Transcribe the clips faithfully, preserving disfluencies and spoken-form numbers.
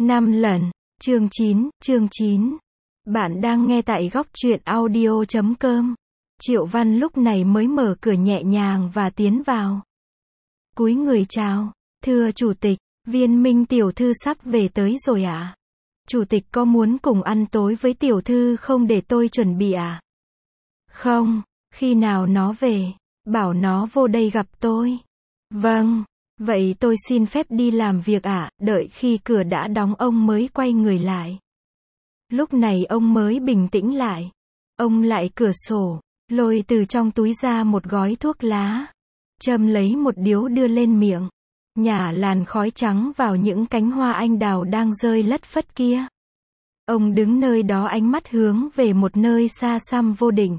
Năm lần. Chương chín, chương chín. Bạn đang nghe tại góc truyện audio chấm com. Triệu Văn lúc này mới mở cửa nhẹ nhàng và tiến vào. Cúi người chào. Thưa chủ tịch, Viên Minh tiểu thư sắp về tới rồi ạ. À? Chủ tịch có muốn cùng ăn tối với tiểu thư không để tôi chuẩn bị à? Không, khi nào nó về, bảo nó vô đây gặp tôi. Vâng, vậy tôi xin phép đi làm việc ạ, à, đợi khi cửa đã đóng ông mới quay người lại. Lúc này ông mới bình tĩnh lại. Ông lại cửa sổ, lôi từ trong túi ra một gói thuốc lá. Châm lấy một điếu đưa lên miệng. Nhả làn khói trắng vào những cánh hoa anh đào đang rơi lất phất kia. Ông đứng nơi đó ánh mắt hướng về một nơi xa xăm vô định.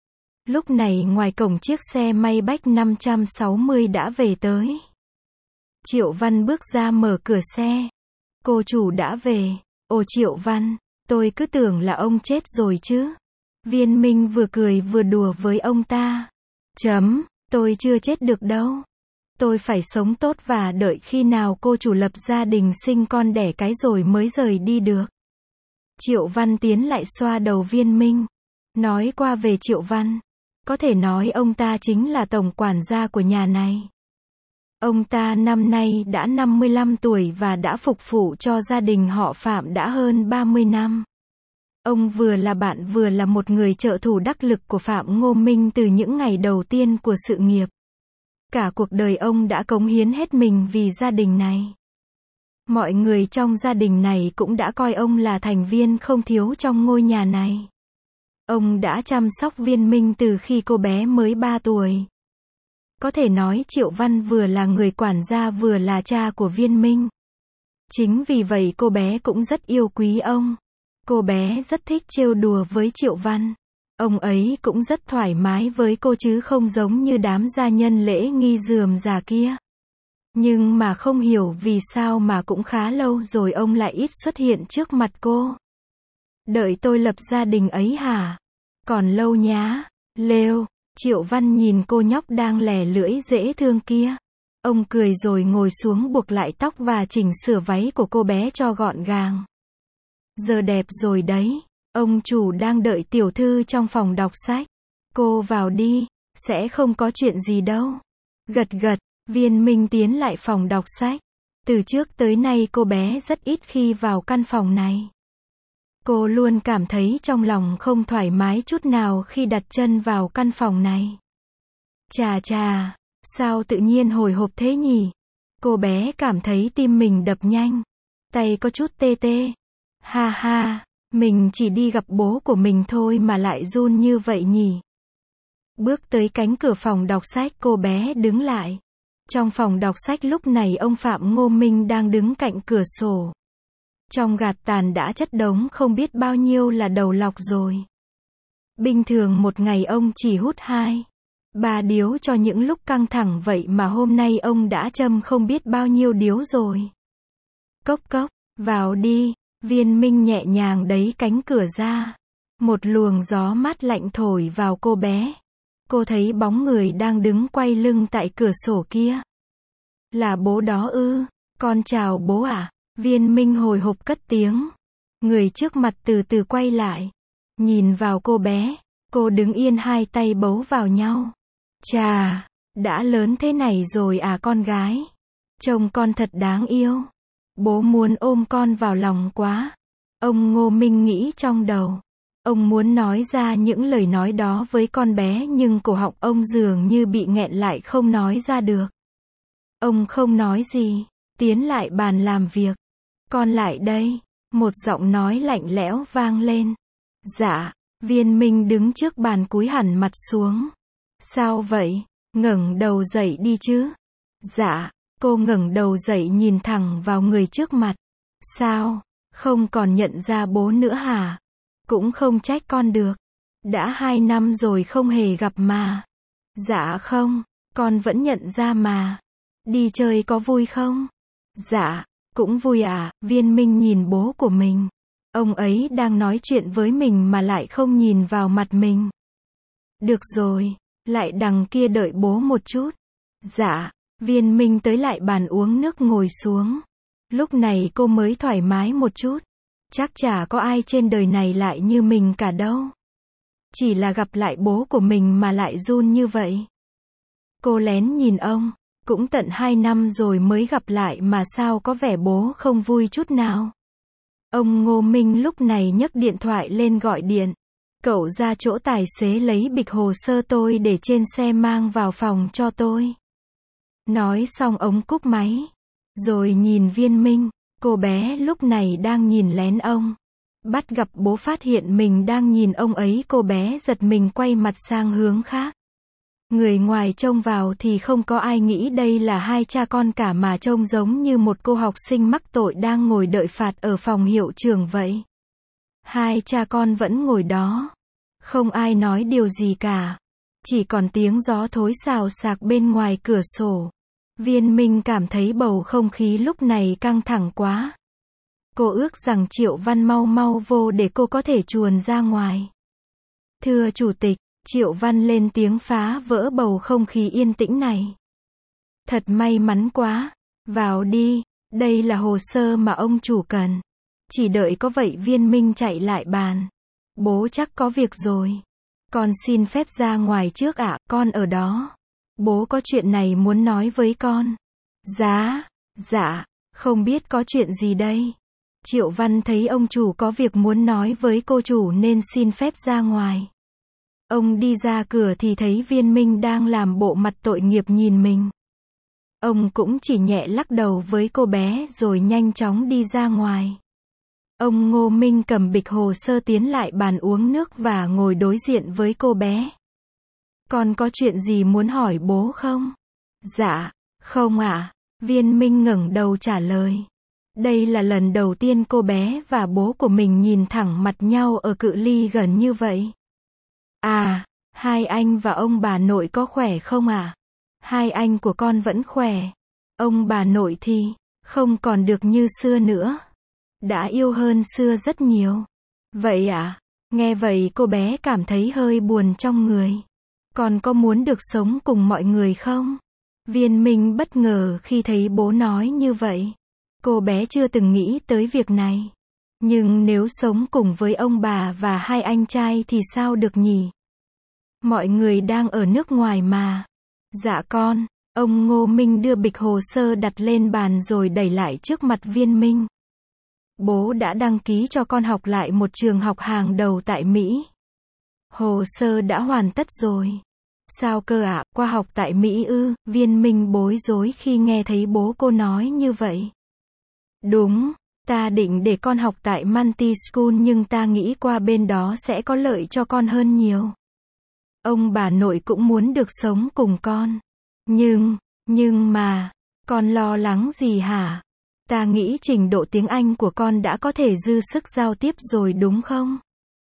Lúc này ngoài cổng chiếc xe Maybach năm trăm sáu mươi đã về tới. Triệu Văn bước ra mở cửa xe. Cô chủ đã về. Ồ Triệu Văn, tôi cứ tưởng là ông chết rồi chứ. Viên Minh vừa cười vừa đùa với ông ta. Chấm, tôi chưa chết được đâu. Tôi phải sống tốt và đợi khi nào cô chủ lập gia đình sinh con đẻ cái rồi mới rời đi được. Triệu Văn tiến lại xoa đầu Viên Minh. Nói qua về Triệu Văn. Có thể nói ông ta chính là tổng quản gia của nhà này. Ông ta năm nay đã năm mươi lăm tuổi và đã phục vụ cho gia đình họ Phạm đã hơn ba mươi năm. Ông vừa là bạn vừa là một người trợ thủ đắc lực của Phạm Ngô Minh từ những ngày đầu tiên của sự nghiệp. Cả cuộc đời ông đã cống hiến hết mình vì gia đình này. Mọi người trong gia đình này cũng đã coi ông là thành viên không thiếu trong ngôi nhà này. Ông đã chăm sóc Viên Minh từ khi cô bé mới ba tuổi. Có thể nói Triệu Văn vừa là người quản gia vừa là cha của Viên Minh. Chính vì vậy cô bé cũng rất yêu quý ông. Cô bé rất thích trêu đùa với Triệu Văn. Ông ấy cũng rất thoải mái với cô chứ không giống như đám gia nhân lễ nghi rườm rà kia. Nhưng mà không hiểu vì sao mà cũng khá lâu rồi ông lại ít xuất hiện trước mặt cô. Đợi tôi lập gia đình ấy hả? Còn lâu nhá. Lêu. Triệu Văn nhìn cô nhóc đang lè lưỡi dễ thương kia. Ông cười rồi ngồi xuống buộc lại tóc và chỉnh sửa váy của cô bé cho gọn gàng. Giờ đẹp rồi đấy. Ông chủ đang đợi tiểu thư trong phòng đọc sách. Cô vào đi, sẽ không có chuyện gì đâu. Gật gật, Viên Minh tiến lại phòng đọc sách. Từ trước tới nay cô bé rất ít khi vào căn phòng này. Cô luôn cảm thấy trong lòng không thoải mái chút nào khi đặt chân vào căn phòng này. Chà chà, sao tự nhiên hồi hộp thế nhỉ? Cô bé cảm thấy tim mình đập nhanh. Tay có chút tê tê. Ha ha, mình chỉ đi gặp bố của mình thôi mà lại run như vậy nhỉ? Bước tới cánh cửa phòng đọc sách cô bé đứng lại. Trong phòng đọc sách lúc này ông Phạm Ngô Minh đang đứng cạnh cửa sổ. Trong gạt tàn đã chất đống không biết bao nhiêu là đầu lọc rồi. Bình thường một ngày ông chỉ hút hai, ba điếu cho những lúc căng thẳng vậy mà hôm nay ông đã châm không biết bao nhiêu điếu rồi. Cốc cốc, vào đi, Viên Minh nhẹ nhàng đẩy cánh cửa ra. Một luồng gió mát lạnh thổi vào cô bé. Cô thấy bóng người đang đứng quay lưng tại cửa sổ kia. Là bố đó ư? Con chào bố à? Viên Minh hồi hộp cất tiếng. Người trước mặt từ từ quay lại. Nhìn vào cô bé. Cô đứng yên hai tay bấu vào nhau. Chà, đã lớn thế này rồi à con gái? Trông con thật đáng yêu. Bố muốn ôm con vào lòng quá. Ông Ngô Minh nghĩ trong đầu. Ông muốn nói ra những lời nói đó với con bé nhưng cổ họng ông dường như bị nghẹn lại không nói ra được. Ông không nói gì. Tiến lại bàn làm việc. Con lại đây. Một giọng nói lạnh lẽo vang lên. Dạ. Viên Minh đứng trước bàn cúi hẳn mặt xuống. Sao vậy? Ngẩng đầu dậy đi chứ. Dạ. Cô ngẩng đầu dậy nhìn thẳng vào người trước mặt. Sao? Không còn nhận ra bố nữa hả? Cũng không trách con được. Đã hai năm rồi không hề gặp mà. Dạ không. Con vẫn nhận ra mà. Đi chơi có vui không? Dạ. Cũng vui à? Viên Minh nhìn bố của mình. Ông ấy đang nói chuyện với mình mà lại không nhìn vào mặt mình. Được rồi. Lại đằng kia đợi bố một chút. Dạ. Viên Minh tới lại bàn uống nước ngồi xuống. Lúc này cô mới thoải mái một chút. Chắc chả có ai trên đời này lại như mình cả đâu. Chỉ là gặp lại bố của mình mà lại run như vậy. Cô lén nhìn ông, cũng tận hai năm rồi mới gặp lại mà sao có vẻ bố không vui chút nào. Ông Ngô Minh lúc này nhấc điện thoại lên gọi điện. Cậu ra chỗ tài xế lấy bịch hồ sơ tôi để trên xe mang vào phòng cho tôi. Nói xong ông cúp máy. Rồi nhìn Viên Minh, cô bé lúc này đang nhìn lén ông. Bắt gặp bố phát hiện mình đang nhìn ông ấy, cô bé giật mình quay mặt sang hướng khác. Người ngoài trông vào thì không có ai nghĩ đây là hai cha con cả mà trông giống như một cô học sinh mắc tội đang ngồi đợi phạt ở phòng hiệu trưởng vậy. Hai cha con vẫn ngồi đó. Không ai nói điều gì cả. Chỉ còn tiếng gió thối xào xạc bên ngoài cửa sổ. Viên Minh cảm thấy bầu không khí lúc này căng thẳng quá. Cô ước rằng Triệu Văn mau mau vô để cô có thể chuồn ra ngoài. Thưa Chủ tịch, Triệu Văn lên tiếng phá vỡ bầu không khí yên tĩnh này. Thật may mắn quá. Vào đi, đây là hồ sơ mà ông chủ cần. Chỉ đợi có vậy. Viên Minh chạy lại bàn. Bố chắc có việc rồi. Con xin phép ra ngoài trước ạ, con ở đó. Bố có chuyện này muốn nói với con. Dạ, dạ, không biết có chuyện gì đây. Triệu Văn thấy ông chủ có việc muốn nói với cô chủ nên xin phép ra ngoài. Ông đi ra cửa thì thấy Viên Minh đang làm bộ mặt tội nghiệp nhìn mình. Ông cũng chỉ nhẹ lắc đầu với cô bé rồi nhanh chóng đi ra ngoài. Ông Ngô Minh cầm bịch hồ sơ tiến lại bàn uống nước và ngồi đối diện với cô bé. Con có chuyện gì muốn hỏi bố không? Dạ, không ạ. Viên Minh ngẩng đầu trả lời. Đây là lần đầu tiên cô bé và bố của mình nhìn thẳng mặt nhau ở cự ly gần như vậy. À, hai anh và ông bà nội có khỏe không ạ? À? Hai anh của con vẫn khỏe. Ông bà nội thì không còn được như xưa nữa. Đã yêu hơn xưa rất nhiều. Vậy ạ? À? Nghe vậy cô bé cảm thấy hơi buồn trong người. Con có muốn được sống cùng mọi người không? Viên Minh bất ngờ khi thấy bố nói như vậy. Cô bé chưa từng nghĩ tới việc này. Nhưng nếu sống cùng với ông bà và hai anh trai thì sao được nhỉ? Mọi người đang ở nước ngoài mà. Dạ con. Ông Ngô Minh đưa bịch hồ sơ đặt lên bàn rồi đẩy lại trước mặt Viên Minh. Bố đã đăng ký cho con học lại một trường học hàng đầu tại Mỹ. Hồ sơ đã hoàn tất rồi. Sao cơ ạ, à? Qua học tại Mỹ ư? Viên Minh bối rối khi nghe thấy bố cô nói như vậy. Đúng, ta định để con học tại Multi School nhưng ta nghĩ qua bên đó sẽ có lợi cho con hơn nhiều. Ông bà nội cũng muốn được sống cùng con. Nhưng, nhưng mà, con lo lắng gì hả? Ta nghĩ trình độ tiếng Anh của con đã có thể dư sức giao tiếp rồi đúng không?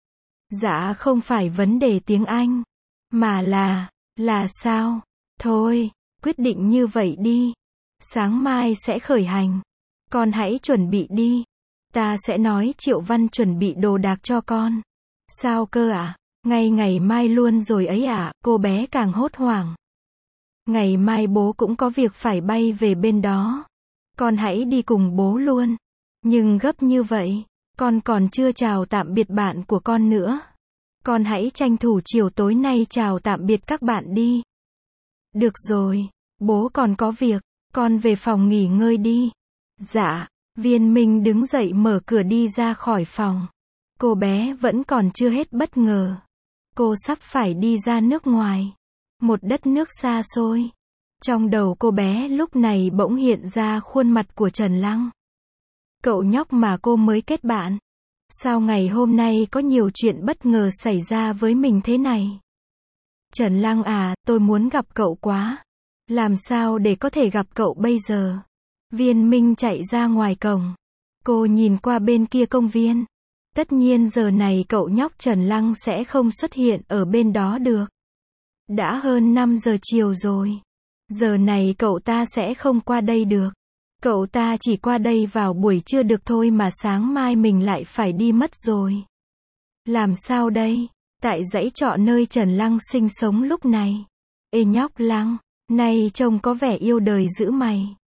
Dạ không phải vấn đề tiếng Anh. Mà là, là sao? Thôi, quyết định như vậy đi. Sáng mai sẽ khởi hành. Con hãy chuẩn bị đi. Ta sẽ nói Triệu Văn chuẩn bị đồ đạc cho con. Sao cơ ạ? À? Ngay ngày mai luôn rồi ấy ạ, à? Cô bé càng hốt hoảng. Ngày mai bố cũng có việc phải bay về bên đó. Con hãy đi cùng bố luôn. Nhưng gấp như vậy, con còn chưa chào tạm biệt bạn của con nữa. Con hãy tranh thủ chiều tối nay chào tạm biệt các bạn đi. Được rồi, bố còn có việc, con về phòng nghỉ ngơi đi. Dạ, Viên Minh đứng dậy mở cửa đi ra khỏi phòng. Cô bé vẫn còn chưa hết bất ngờ. Cô sắp phải đi ra nước ngoài. Một đất nước xa xôi. Trong đầu cô bé lúc này bỗng hiện ra khuôn mặt của Trần Lăng. Cậu nhóc mà cô mới kết bạn. Sao ngày hôm nay có nhiều chuyện bất ngờ xảy ra với mình thế này? Trần Lăng à, tôi muốn gặp cậu quá. Làm sao để có thể gặp cậu bây giờ? Viên Minh chạy ra ngoài cổng. Cô nhìn qua bên kia công viên. Tất nhiên giờ này cậu nhóc Trần Lăng sẽ không xuất hiện ở bên đó được. Đã hơn năm giờ chiều rồi. Giờ này cậu ta sẽ không qua đây được. Cậu ta chỉ qua đây vào buổi trưa được thôi mà sáng mai mình lại phải đi mất rồi. Làm sao đây? Tại dãy trọ nơi Trần Lăng sinh sống lúc này. Ê nhóc Lăng, này trông có vẻ yêu đời dữ mày.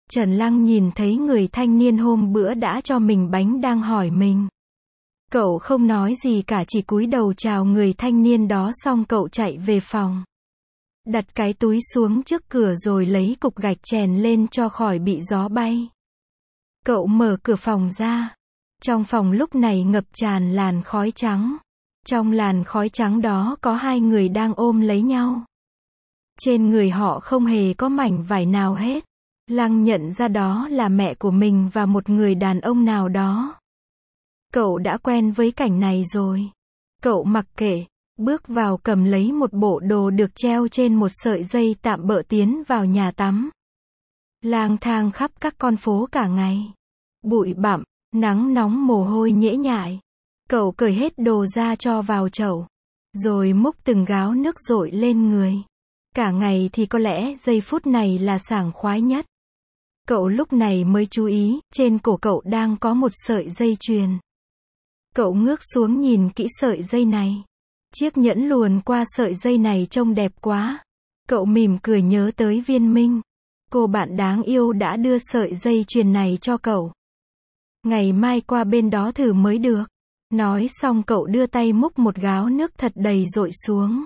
Trần Lăng nhìn thấy người thanh niên hôm bữa đã cho mình bánh đang hỏi mình. Cậu không nói gì cả, chỉ cúi đầu chào người thanh niên đó xong cậu chạy về phòng. Đặt cái túi xuống trước cửa rồi lấy cục gạch chèn lên cho khỏi bị gió bay. Cậu mở cửa phòng ra. Trong phòng lúc này ngập tràn làn khói trắng. Trong làn khói trắng đó có hai người đang ôm lấy nhau. Trên người họ không hề có mảnh vải nào hết. Lăng nhận ra đó là mẹ của mình và một người đàn ông nào đó. Cậu đã quen với cảnh này rồi. Cậu mặc kệ, bước vào cầm lấy một bộ đồ được treo trên một sợi dây tạm bợ tiến vào nhà tắm. Lang thang khắp các con phố cả ngày. Bụi bặm, nắng nóng mồ hôi nhễ nhại. Cậu cởi hết đồ ra cho vào chậu. Rồi múc từng gáo nước dội lên người. Cả ngày thì có lẽ giây phút này là sảng khoái nhất. Cậu lúc này mới chú ý, trên cổ cậu đang có một sợi dây chuyền. Cậu ngước xuống nhìn kỹ sợi dây này. Chiếc nhẫn luồn qua sợi dây này trông đẹp quá. Cậu mỉm cười nhớ tới Viên Minh. Cô bạn đáng yêu đã đưa sợi dây chuyền này cho cậu. Ngày mai qua bên đó thử mới được. Nói xong cậu đưa tay múc một gáo nước thật đầy dội xuống.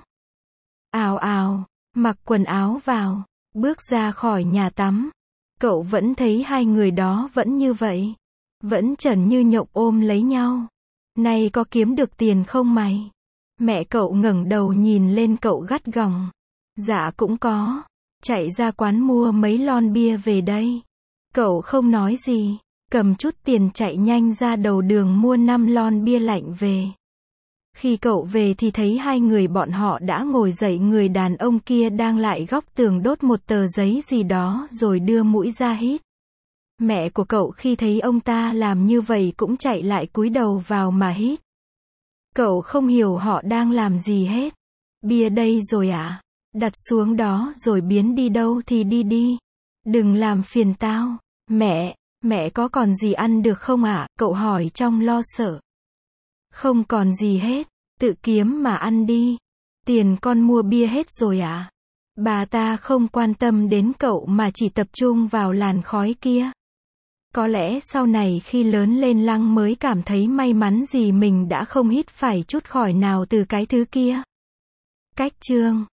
Ào ào, mặc quần áo vào, bước ra khỏi nhà tắm. Cậu vẫn thấy hai người đó vẫn như vậy. Vẫn chẩn như nhộng ôm lấy nhau. Này có kiếm được tiền không mày? Mẹ cậu ngẩng đầu nhìn lên cậu gắt gỏng. Dạ cũng có. Chạy ra quán mua mấy lon bia về đây. Cậu không nói gì. Cầm chút tiền chạy nhanh ra đầu đường mua năm lon bia lạnh về. Khi cậu về thì thấy hai người bọn họ đã ngồi dậy, người đàn ông kia đang lại góc tường đốt một tờ giấy gì đó rồi đưa mũi ra hít. Mẹ của cậu khi thấy ông ta làm như vậy cũng chạy lại cúi đầu vào mà hít. Cậu không hiểu họ đang làm gì hết. Bia đây rồi à? Đặt xuống đó rồi biến đi đâu thì đi đi. Đừng làm phiền tao. Mẹ, mẹ có còn gì ăn được không ạ? À? Cậu hỏi trong lo sợ. Không còn gì hết. Tự kiếm mà ăn đi. Tiền con mua bia hết rồi à? Bà ta không quan tâm đến cậu mà chỉ tập trung vào làn khói kia. Có lẽ sau này khi lớn lên Lăng mới cảm thấy may mắn gì mình đã không hít phải chút khỏi nào từ cái thứ kia. Cách chương